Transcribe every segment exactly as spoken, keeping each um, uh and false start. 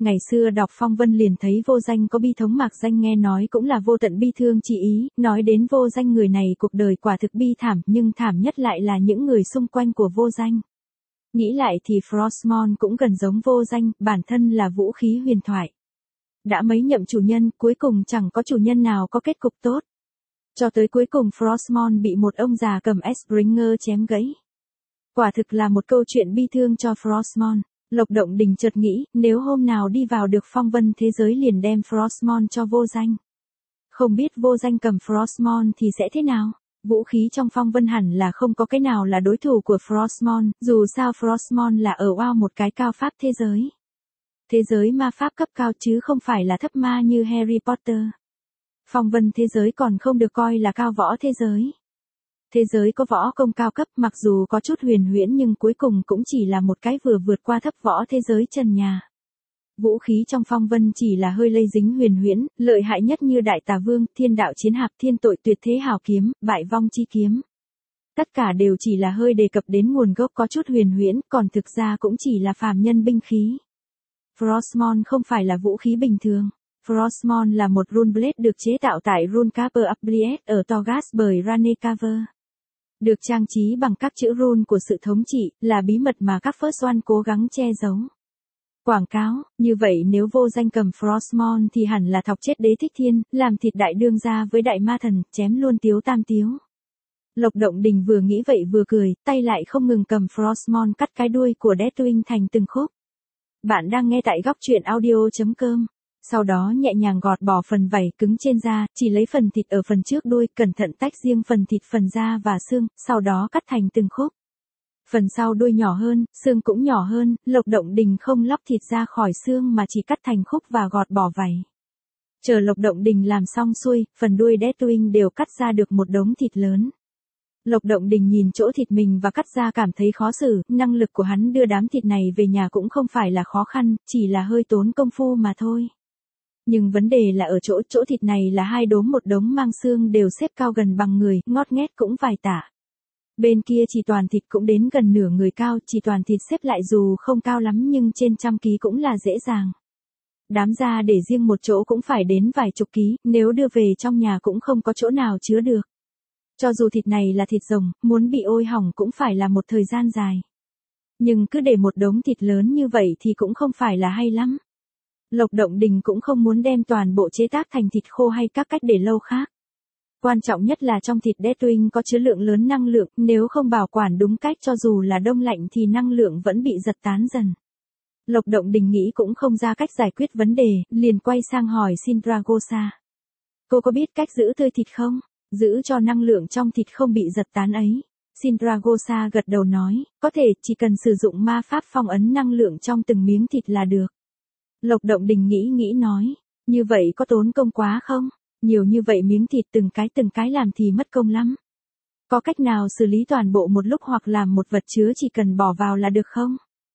Ngày xưa đọc phong vân liền thấy vô danh có bi thống mạc danh, nghe nói cũng là vô tận bi thương chỉ ý, nói đến vô danh người này cuộc đời quả thực bi thảm, nhưng thảm nhất lại là những người xung quanh của vô danh. Nghĩ lại thì Frostmourne cũng gần giống vô danh, bản thân là vũ khí huyền thoại. Đã mấy nhậm chủ nhân, cuối cùng chẳng có chủ nhân nào có kết cục tốt. Cho tới cuối cùng Frostmourne bị một ông già cầm Springer chém gãy. Quả thực là một câu chuyện bi thương cho Frostmourne. Lộc Động Đình chợt nghĩ, nếu hôm nào đi vào được phong vân thế giới liền đem Frostmourne cho vô danh. Không biết vô danh cầm Frostmourne thì sẽ thế nào? Vũ khí trong phong vân hẳn là không có cái nào là đối thủ của Frostmourne, dù sao Frostmourne là ở wow một cái cao pháp thế giới. Thế giới ma pháp cấp cao chứ không phải là thấp ma như Harry Potter. Phong vân thế giới còn không được coi là cao võ thế giới. Thế giới có võ công cao cấp, mặc dù có chút huyền huyễn nhưng cuối cùng cũng chỉ là một cái vừa vượt qua thấp võ thế giới trần nhà. Vũ khí trong phong vân chỉ là hơi lây dính huyền huyễn, lợi hại nhất như Đại Tà Vương, Thiên Đạo Chiến Hạp, Thiên Tội Tuyệt Thế Hào Kiếm, Bại Vong Chi Kiếm. Tất cả đều chỉ là hơi đề cập đến nguồn gốc có chút huyền huyễn, còn thực ra cũng chỉ là phàm nhân binh khí. Frostmourne không phải là vũ khí bình thường. Frostmourne là một rune blade được chế tạo tại Runecarver Affiliate ở Torghast bởi Runecarver. Được trang trí bằng các chữ rune của sự thống trị, là bí mật mà các First One cố gắng che giấu. Quảng cáo, như vậy nếu vô danh cầm Frostmourne thì hẳn là thọc chết Đế Thích Thiên, làm thịt đại đương gia với đại ma thần, chém luôn Tiếu Tam Tiếu. Lộc Động Đình vừa nghĩ vậy vừa cười, tay lại không ngừng cầm Frostmourne cắt cái đuôi của Deathwing thành từng khúc. Bạn đang nghe tại góc truyện audio chấm com. Sau đó nhẹ nhàng gọt bỏ phần vảy cứng trên da, chỉ lấy phần thịt ở phần trước đuôi, cẩn thận tách riêng phần thịt phần da và xương, sau đó cắt thành từng khúc. Phần sau đuôi nhỏ hơn, xương cũng nhỏ hơn, Lộc Động Đình không lóc thịt ra khỏi xương mà chỉ cắt thành khúc và gọt bỏ vảy. Chờ Lộc Động Đình làm xong xuôi, phần đuôi Deathwing đều cắt ra được một đống thịt lớn. Lộc Động Đình nhìn chỗ thịt mình và cắt ra cảm thấy khó xử, năng lực của hắn đưa đám thịt này về nhà cũng không phải là khó khăn, chỉ là hơi tốn công phu mà thôi. Nhưng vấn đề là ở chỗ chỗ thịt này là hai đốm một đống mang xương đều xếp cao gần bằng người, ngót nghét cũng vài tả. Bên kia chỉ toàn thịt cũng đến gần nửa người cao, chỉ toàn thịt xếp lại dù không cao lắm nhưng trên trăm ký cũng là dễ dàng. Đám da để riêng một chỗ cũng phải đến vài chục ký, nếu đưa về trong nhà cũng không có chỗ nào chứa được. Cho dù thịt này là thịt rồng, muốn bị ôi hỏng cũng phải là một thời gian dài. Nhưng cứ để một đống thịt lớn như vậy thì cũng không phải là hay lắm. Lộc Động Đình cũng không muốn đem toàn bộ chế tác thành thịt khô hay các cách để lâu khác. Quan trọng nhất là trong thịt Deathwing có chứa lượng lớn năng lượng, nếu không bảo quản đúng cách cho dù là đông lạnh thì năng lượng vẫn bị giật tán dần. Lộc Động Đình nghĩ cũng không ra cách giải quyết vấn đề, liền quay sang hỏi Sindragosa. Cô có biết cách giữ tươi thịt không? Giữ cho năng lượng trong thịt không bị giật tán ấy. Sindragosa gật đầu nói, có thể, chỉ cần sử dụng ma pháp phong ấn năng lượng trong từng miếng thịt là được. Lộc Động Đình nghĩ nghĩ nói, như vậy có tốn công quá không? Nhiều như vậy miếng thịt từng cái từng cái làm thì mất công lắm. Có cách nào xử lý toàn bộ một lúc hoặc làm một vật chứa chỉ cần bỏ vào là được không?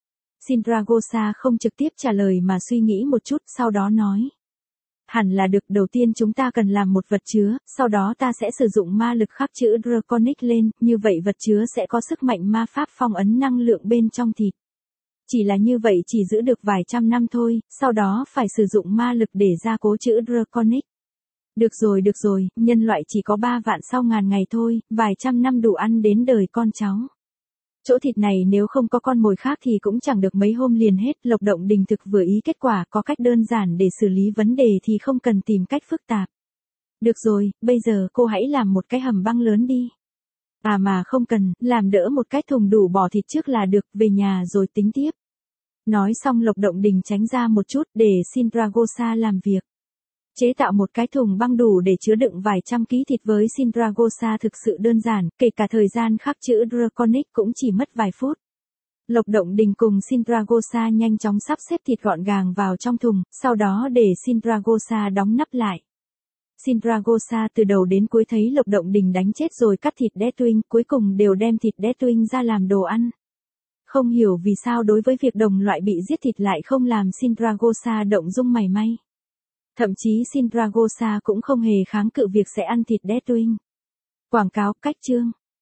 Sindragosa không trực tiếp trả lời mà suy nghĩ một chút, sau đó nói. Hẳn là được, đầu tiên chúng ta cần làm một vật chứa, sau đó ta sẽ sử dụng ma lực khắc chữ Draconic lên, như vậy vật chứa sẽ có sức mạnh ma pháp phong ấn năng lượng bên trong thịt. Chỉ là như vậy chỉ giữ được vài trăm năm thôi, sau đó phải sử dụng ma lực để gia cố chữ Draconic. Được rồi được rồi, nhân loại chỉ có ba vạn sau ngàn ngày thôi, vài trăm năm đủ ăn đến đời con cháu. Chỗ thịt này nếu không có con mồi khác thì cũng chẳng được mấy hôm liền hết. Lộc Động Đình thực vừa ý kết quả, có cách đơn giản để xử lý vấn đề thì không cần tìm cách phức tạp. Được rồi, bây giờ cô hãy làm một cái hầm băng lớn đi. À mà không cần, làm đỡ một cái thùng đủ bỏ thịt trước là được, về nhà rồi tính tiếp. Nói xong Lộc Động Đình tránh ra một chút để Sindragosa làm việc. Chế tạo một cái thùng băng đủ để chứa đựng vài trăm ký thịt với Sindragosa thực sự đơn giản, kể cả thời gian khắc chữ Draconic cũng chỉ mất vài phút. Lộc Động Đình cùng Sindragosa nhanh chóng sắp xếp thịt gọn gàng vào trong thùng, sau đó để Sindragosa đóng nắp lại. Sindragosa từ đầu đến cuối thấy Lộc Động Đình đánh chết rồi cắt thịt Deathwing, cuối cùng đều đem thịt Deathwing ra làm đồ ăn. Không hiểu vì sao đối với việc đồng loại bị giết thịt lại không làm Sindragosa động dung mảy may. Thậm chí Sindragosa cũng không hề kháng cự việc sẽ ăn thịt Deathwing. Quảng cáo, cách chương.